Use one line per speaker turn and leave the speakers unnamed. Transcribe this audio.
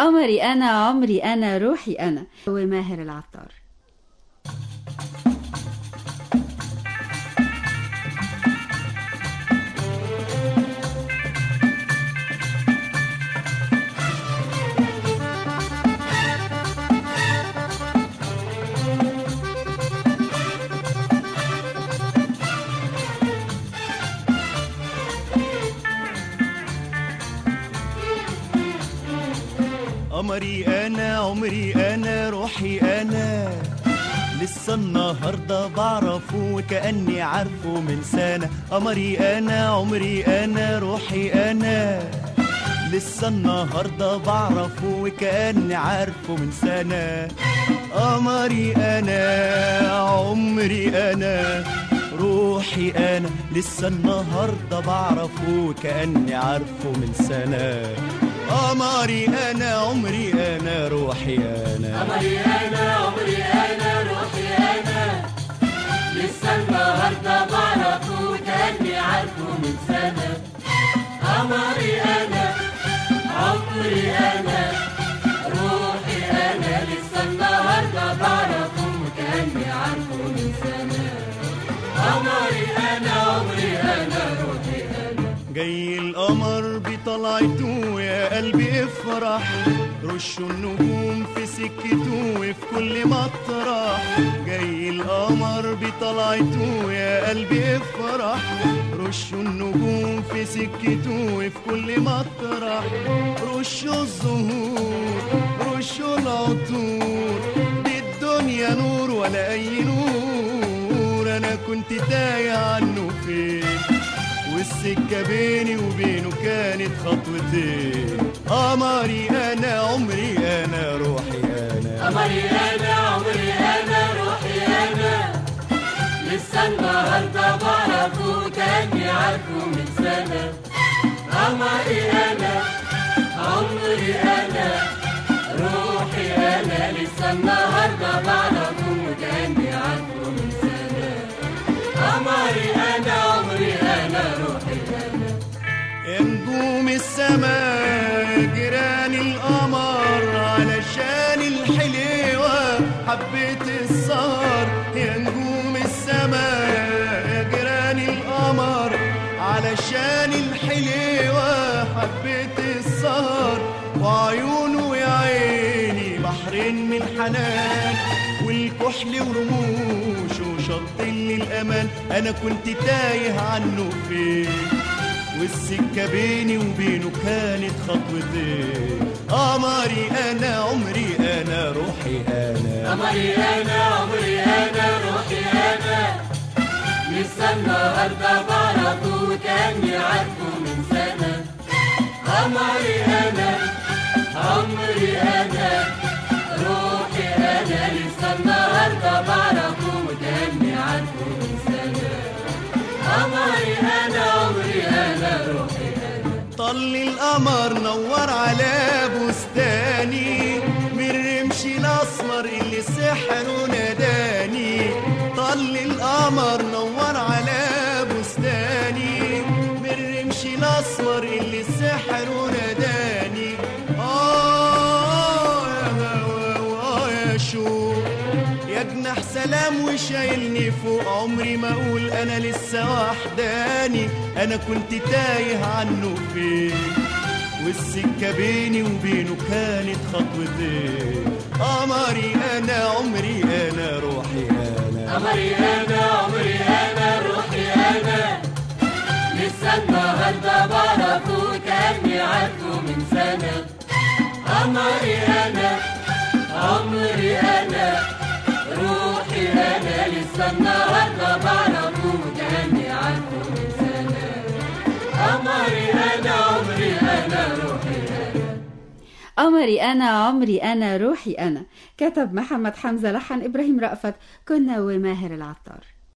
قمري أنا عمري أنا روحي أنا وماهر العطار.
قمري أنا عمري أنا روحي أنا، لسه النهاردة بعرفه وكأني عارفه من سنة. قمري أنا عمري أنا روحي أنا، لسه النهاردة بعرفه وكأني عارفه من سنة. قمري أنا عمري أنا روحي أنا، لسه النهاردة بعرفه وكأني عارفه من سنة. قمري أنا عمري أنا روحي أنا،
قمري أنا عمري أنا روحي أنا، لسه النهاردة بعرفه وكأني عارفه من سنة. قمري أنا عمري أنا روحي أنا، لسه النهاردة بعرفه وكأني عارفه من سنة. قمري أنا عمري أنا روحي أنا.
جاي القمر بطلعته يا قلبي افرح، رشوا النجوم في سكته وفي كل مطرح. جاي القمر بطلعته يا قلبي افرح، رشوا النجوم في سكته وفي كل مطرح. رشوا الزهور رشوا العطور، دي الدنيا نور ولا أي نور. أنا كنت تايه عنه فين، والسكة بيني وبينه كانت خطوتين. قمري أنا عمري أنا روحي أنا،
قمري أنا عمري أنا روحي أنا، لسه النهاردة بعرفه وكأني عارفه من سنة. قمري أنا عمري أنا روحي أنا، لسه النهاردة بعرفه وكأني عارفه من سنة. قمري أنا عمري أنا روحي أنا.
يا نجوم السماء جيران القمر، علشان الحلوة حبيت السهر. يا نجوم السماء يا جيران القمر، علشان الحلوة حبيت السهر. وعيونه يا عيني بحرين من حنان، والكحل ورموشه شط للأمان. أنا كنت تايه عنه فين، والسكة بيني وبينه كانت خطوتين. قمري أنا عمري أنا روحي أنا،
قمري أنا عمري أنا روحي أنا، لسه النهاردة بعرفه وكأني عارفه من سنة. قمري أنا عمري أنا روحي أنا، لسه النهاردة بعرفه وكأني عارفه من سنة. قمري أنا عمري أنا روحي أنا.
طل القمر نور على بستاني، من رمش الأسمر اللي سحره ناداني. طل القمر نور على بستاني، من رمش الأسمر اللي سحره ناداني. يا هوا يا شوق، يا جناح سلام وشايلني فوق. عمري ما اقول انا لسه وحداني، انا كنت تايه عنه فين، والسكة بيني وبينه كانت خطوتين. قمري انا عمري انا روحي انا،
قمري أنا عمري أنا روحي أنا، لسه النهاردة بعرفه وكأني عارفه من سنة. قمري أنا عمري أنا روحي أنا، لسه النهاردة بعرفه وكأني عارفه من سنة. قمري أنا عمري أنا روحي أنا.
قمري أنا عمري أنا روحي أنا، كتب محمد حمزة، لحن إبراهيم رأفت، كنا وماهر العطار.